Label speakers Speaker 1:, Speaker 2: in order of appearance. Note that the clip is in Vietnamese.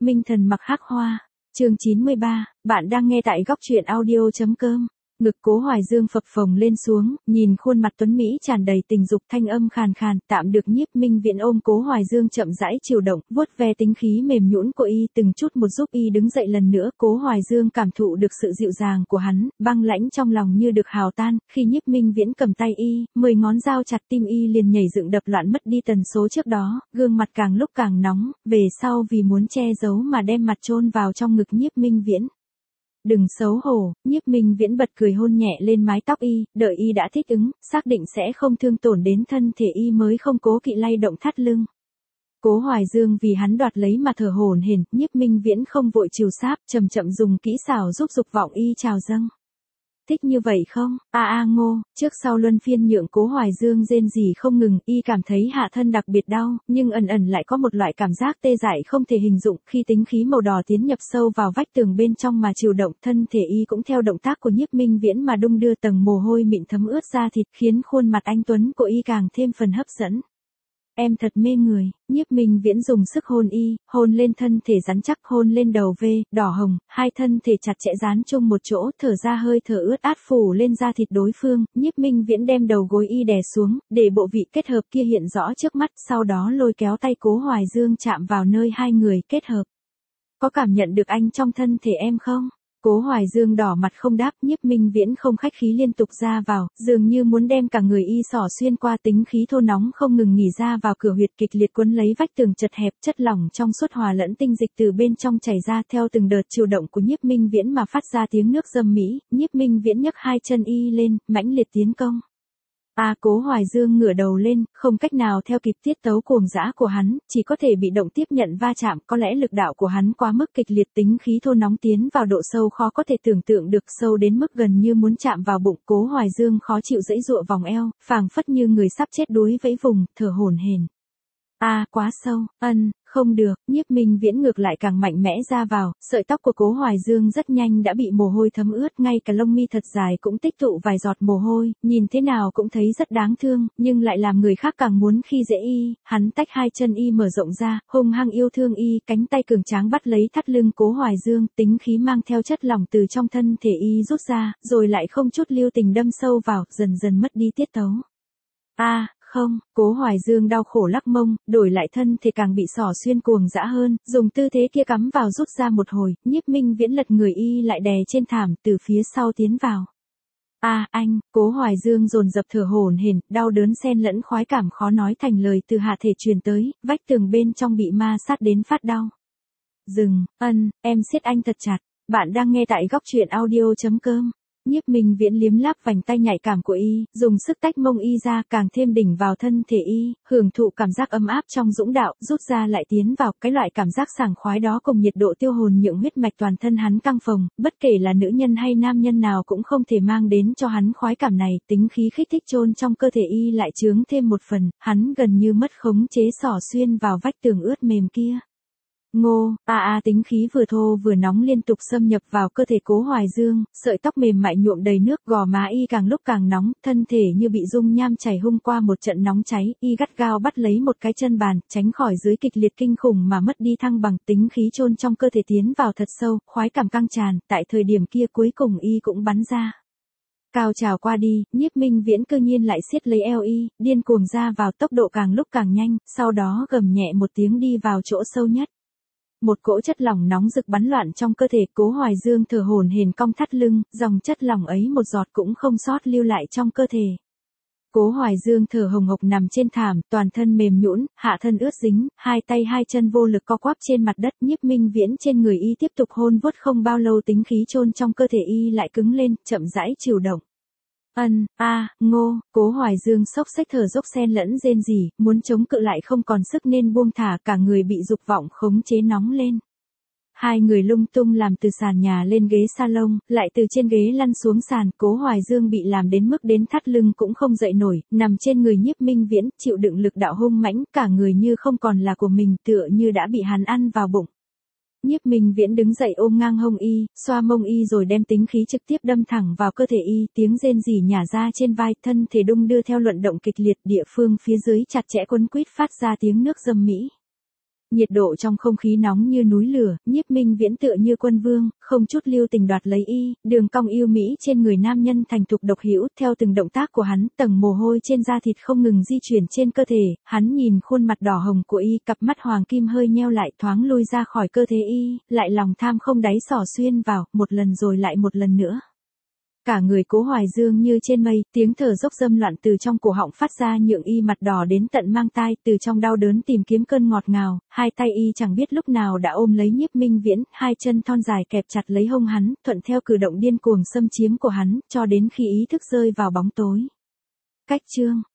Speaker 1: Minh thần mặc hắc hoa. Chương 93, bạn đang nghe tại góc truyện audio.com. Ngực Cố Hoài Dương phập phồng lên xuống, nhìn khuôn mặt tuấn mỹ tràn đầy tình dục, thanh âm khàn khàn, tạm được Nhiếp Minh Viễn ôm Cố Hoài Dương chậm rãi chiều động, vuốt ve tính khí mềm nhũn của y, từng chút một giúp y đứng dậy lần nữa. Cố Hoài Dương cảm thụ được sự dịu dàng của hắn, băng lãnh trong lòng như được hào tan, khi Nhiếp Minh Viễn cầm tay y, 10 ngón dao chặt tim y liền nhảy dựng đập loạn mất đi tần số trước đó, gương mặt càng lúc càng nóng, về sau vì muốn che giấu mà đem mặt chôn vào trong ngực Nhiếp Minh Viễn. Đừng xấu hổ, Nhiếp Minh Viễn bật cười hôn nhẹ lên mái tóc y, đợi y đã thích ứng, xác định sẽ không thương tổn đến thân thể y mới không cố kỵ lay động thắt lưng. Cố Hoài Dương vì hắn đoạt lấy mà thở hổn hển, Nhiếp Minh Viễn không vội chiều sáp, chậm chậm dùng kỹ xảo giúp dục vọng y trào dâng. Thích như vậy không? Ngô, trước sau luân phiên nhượng Cố Hoài Dương rên rỉ không ngừng, y cảm thấy hạ thân đặc biệt đau, nhưng ẩn ẩn lại có một loại cảm giác tê dại không thể hình dung, khi tính khí màu đỏ tiến nhập sâu vào vách tường bên trong mà chiều động, thân thể y cũng theo động tác của Nhiếp Minh Viễn mà đung đưa, tầng mồ hôi mịn thấm ướt da thịt, khiến khuôn mặt anh tuấn của y càng thêm phần hấp dẫn. Em thật mê người, Nhiếp Minh Viễn dùng sức hôn y, hôn lên thân thể rắn chắc, hôn lên đầu đỏ hồng, hai thân thể chặt chẽ dán chung một chỗ, thở ra hơi thở ướt át phủ lên da thịt đối phương. Nhiếp Minh Viễn đem đầu gối y đè xuống, để bộ vị kết hợp kia hiện rõ trước mắt, sau đó lôi kéo tay Cố Hoài Dương chạm vào nơi hai người kết hợp. Có cảm nhận được anh trong thân thể em không? Cố Hoài Dương đỏ mặt không đáp, Nhiếp Minh Viễn không khách khí liên tục ra vào, dường như muốn đem cả người y xỏ xuyên qua, tính khí thô nóng không ngừng nghỉ ra vào, cửa huyệt kịch liệt quấn lấy vách tường chật hẹp, chất lỏng trong suốt hòa lẫn tinh dịch từ bên trong chảy ra, theo từng đợt chiều động của Nhiếp Minh Viễn mà phát ra tiếng nước râm mỹ. Nhiếp Minh Viễn nhấc hai chân y lên, mãnh liệt tiến công. Cố Hoài Dương ngửa đầu lên, không cách nào theo kịp tiết tấu cuồng dã của hắn, chỉ có thể bị động tiếp nhận va chạm, có lẽ lực đạo của hắn quá mức kịch liệt, tính khí thô nóng tiến vào độ sâu khó có thể tưởng tượng được, sâu đến mức gần như muốn chạm vào bụng. Cố Hoài Dương khó chịu giãy giụa vòng eo, phảng phất như người sắp chết đuối vẫy vùng, thở hổn hển. Quá sâu, không được, Nhiếp Minh Viễn ngược lại càng mạnh mẽ ra vào, sợi tóc của Cố Hoài Dương rất nhanh đã bị mồ hôi thấm ướt, ngay cả lông mi thật dài cũng tích tụ vài giọt mồ hôi, nhìn thế nào cũng thấy rất đáng thương, nhưng lại làm người khác càng muốn khi dễ y. Hắn tách hai chân y mở rộng ra, hung hăng yêu thương y, cánh tay cường tráng bắt lấy thắt lưng Cố Hoài Dương, tính khí mang theo chất lỏng từ trong thân thể y rút ra, rồi lại không chút lưu tình đâm sâu vào, dần dần mất đi tiết tấu. Không, Cố Hoài Dương đau khổ lắc mông, đổi lại thân thể càng bị xỏ xuyên cuồng dã hơn, dùng tư thế kia cắm vào rút ra một hồi, Nhiếp Minh Viễn lật người y lại đè trên thảm, từ phía sau tiến vào. Anh, Cố Hoài Dương dồn dập thở hổn hển, đau đớn xen lẫn khoái cảm khó nói thành lời từ hạ thể truyền tới, vách tường bên trong bị ma sát đến phát đau. Dừng, em siết anh thật chặt, bạn đang nghe tại góc truyện audio.com. Nhiếp Minh Viễn liếm láp vành tay nhạy cảm của y, dùng sức tách mông y ra, càng thêm đỉnh vào thân thể y, hưởng thụ cảm giác ấm áp trong dũng đạo, rút ra lại tiến vào, cái loại cảm giác sảng khoái đó cùng nhiệt độ tiêu hồn nhượng huyết mạch toàn thân hắn căng phồng, bất kể là nữ nhân hay nam nhân nào cũng không thể mang đến cho hắn khoái cảm này, tính khí kích thích chôn trong cơ thể y lại chướng thêm một phần, hắn gần như mất khống chế xỏ xuyên vào vách tường ướt mềm kia. Tính khí vừa thô vừa nóng liên tục xâm nhập vào cơ thể Cố Hoài Dương, sợi tóc mềm mại nhuộm đầy nước, gò má y càng lúc càng nóng, thân thể như bị dung nham chảy hung qua một trận nóng cháy, y gắt gao bắt lấy một cái chân bàn, tránh khỏi dưới kịch liệt kinh khủng mà mất đi thăng bằng, tính khí chôn trong cơ thể tiến vào thật sâu, khoái cảm căng tràn, tại thời điểm kia cuối cùng y cũng bắn ra. Cao trào qua đi, Nhiếp Minh Viễn cơ nhiên lại siết lấy eo y, điên cuồng ra vào, tốc độ càng lúc càng nhanh, sau đó gầm nhẹ một tiếng đi vào chỗ sâu nhất. Một cỗ chất lỏng nóng rực bắn loạn trong cơ thể, Cố Hoài Dương thở hổn hển cong thắt lưng, dòng chất lỏng ấy một giọt cũng không sót lưu lại trong cơ thể. Cố Hoài Dương thở hồng hộc nằm trên thảm, toàn thân mềm nhũn, hạ thân ướt dính, hai tay hai chân vô lực co quắp trên mặt đất. Nhiếp Minh Viễn trên người y tiếp tục hôn vuốt, không bao lâu tính khí chôn trong cơ thể y lại cứng lên, chậm rãi chiều động. Ngô, Cố Hoài Dương xốc xách thở dốc xen lẫn rên rỉ, muốn chống cự lại không còn sức nên buông thả, cả người bị dục vọng khống chế nóng lên. Hai người lung tung làm từ sàn nhà lên ghế salon, lại từ trên ghế lăn xuống sàn, Cố Hoài Dương bị làm đến mức đến thắt lưng cũng không dậy nổi, nằm trên người Nhiếp Minh Viễn, chịu đựng lực đạo hung mãnh, cả người như không còn là của mình, tựa như đã bị hắn ăn vào bụng. Nhiếp Minh Viễn đứng dậy ôm ngang hông y, xoa mông y rồi đem tính khí trực tiếp đâm thẳng vào cơ thể y, tiếng rên rỉ nhả ra trên vai, thân thể đung đưa theo luận động kịch liệt, địa phương phía dưới chặt chẽ quấn quýt phát ra tiếng nước râm mỹ. Nhiệt độ trong không khí nóng như núi lửa, Nhiếp Minh Viễn tựa như quân vương, không chút lưu tình đoạt lấy y, đường cong yêu mỹ trên người nam nhân thành thục độc hữu, theo từng động tác của hắn, tầng mồ hôi trên da thịt không ngừng di chuyển trên cơ thể, hắn nhìn khuôn mặt đỏ hồng của y, cặp mắt hoàng kim hơi nheo lại, thoáng lui ra khỏi cơ thể y, lại lòng tham không đáy xỏ xuyên vào, một lần rồi lại một lần nữa. Cả người Cố Hoài Dương như trên mây, tiếng thở dốc dâm loạn từ trong cổ họng phát ra nhượng y mặt đỏ đến tận mang tai, từ trong đau đớn tìm kiếm cơn ngọt ngào, hai tay y chẳng biết lúc nào đã ôm lấy Nhiếp Minh Viễn, hai chân thon dài kẹp chặt lấy hông hắn, thuận theo cử động điên cuồng xâm chiếm của hắn, cho đến khi ý thức rơi vào bóng tối. Cách chương